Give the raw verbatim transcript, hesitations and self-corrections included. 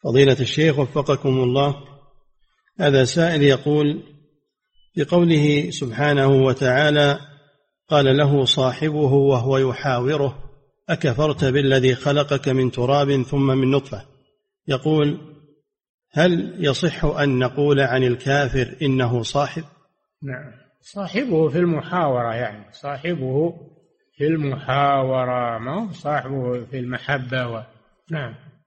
فضيلة الشيخ وفقكم الله، هذا سائل يقول: بقوله سبحانه وتعالى قال له صاحبه وهو يحاوره: أكفرت بالذي خلقك من تراب ثم من نطفة، يقول: هل يصح أن نقول عن الكافر إنه صاحب؟ نعم، صاحبه في المحاورة، يعني صاحبه في المحاورة، ما هو صاحبه في المحبة و... نعم.